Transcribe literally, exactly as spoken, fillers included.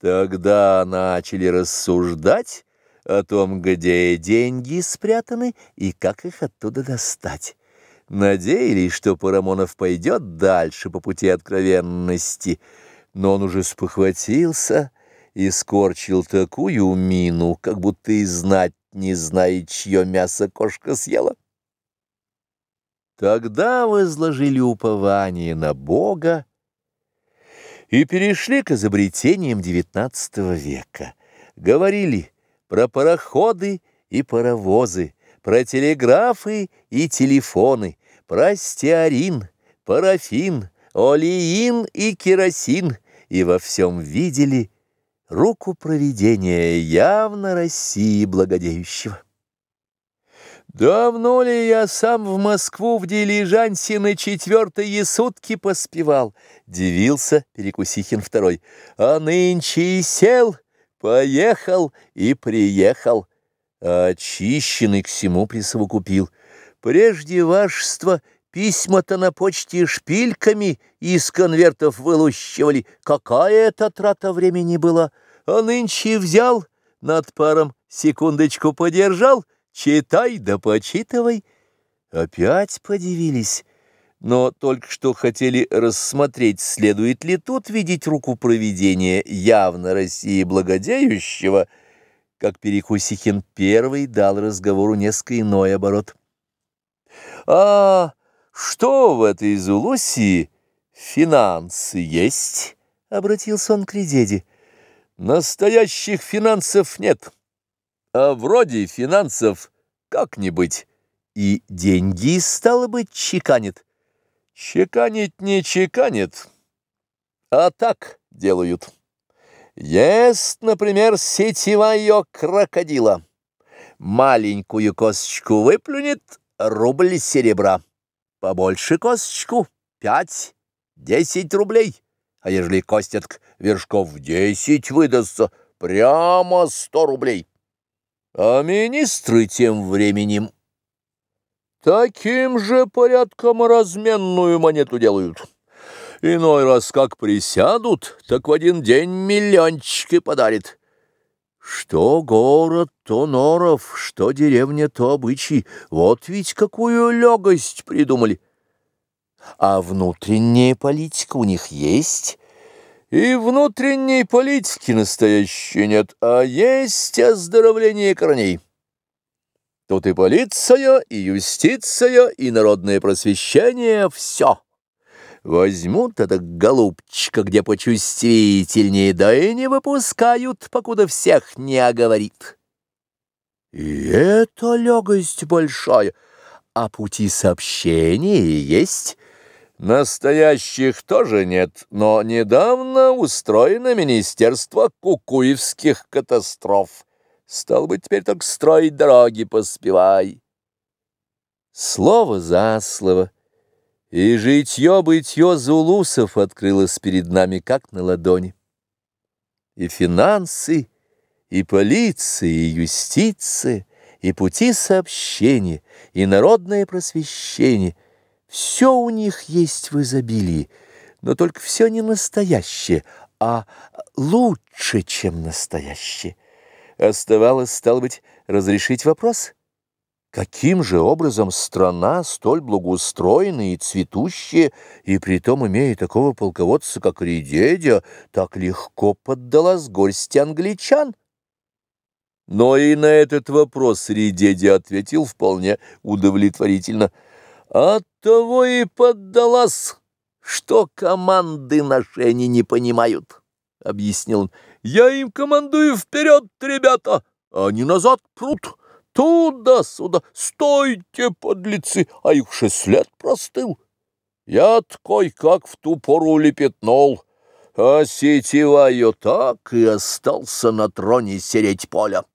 Тогда начали рассуждать о том, где деньги спрятаны и как их оттуда достать. Надеялись, что Парамонов пойдет дальше по пути откровенности, но он уже спохватился и скорчил такую мину, как будто и знать не знает, чье мясо кошка съела. Тогда возложили упование на Бога и перешли к изобретениям девятнадцатого века. Говорили про пароходы и паровозы, про телеграфы и телефоны, про стеарин, парафин, олеин и керосин, и во всем видели руку провидения явно России благодеющего. Давно ли я сам в Москву в дилижансе на четвертые сутки поспевал? Дивился Перекусихин второй. А нынче и сел, поехал и приехал. А очищенный к всему присовокупил. Прежде вашество письма-то на почте шпильками из конвертов вылущивали. Какая это трата времени была? А нынче взял, над паром секундочку подержал, читай да почитывай. Опять подивились, но только что хотели рассмотреть, следует ли тут видеть руку провидения явно России благодеющего, как Перекусихин первый дал разговору несколько иной оборот. «А что в этой Зулусии финансы есть?» — обратился он к Редеде. «Настоящих финансов нет, а вроде финансов как-нибудь, и деньги, стало быть, чеканит». «Чеканить не чеканит, а так делают. Есть, например, сетевая крокодила. Маленькую косточку выплюнет — рубль серебра. Побольше косточку — пять-десять рублей. А ежели костятк вершков десять выдастся, прямо сто рублей. А министры тем временем таким же порядком разменную монету делают. Иной раз как присядут, так в один день миллиончик и подарит. Что город, то норов, что деревня, то обычай. Вот ведь какую легость придумали. А внутренняя политика у них есть? И внутренней политики настоящей нет, а есть оздоровление корней. Тут и полиция, и юстиция, и народное просвещение — все. Возьмут это голубчика, где почувствительнее, да и не выпускают, покуда всех не оговорит. И это легость большая, а пути сообщения есть. Настоящих тоже нет, но недавно устроено Министерство кукуевских катастроф. Стало быть, теперь только строить дороги поспевай. Слово за слово. И житье-бытье зулусов открылось перед нами, как на ладони. И финансы, и полиция, и юстиция, и пути сообщения, и народное просвещение — все у них есть в изобилии, но только все не настоящее, а лучше, чем настоящее. Оставалось, стало быть, разрешить вопрос. Каким же образом страна, столь благоустроенная и цветущая, и притом имея такого полководца, как Редедя, так легко поддалась горсти англичан? Но и на этот вопрос Редедя ответил вполне удовлетворительно. «Оттого и поддалась, что команды наши они не понимают», — объяснил он. «Я им командую вперед, ребята, а они назад прут. Туда-сюда, стойте, подлецы, а их же след простыл. Я такой, как в ту пору лепетнул, а сетевая так и остался на троне сереть поля».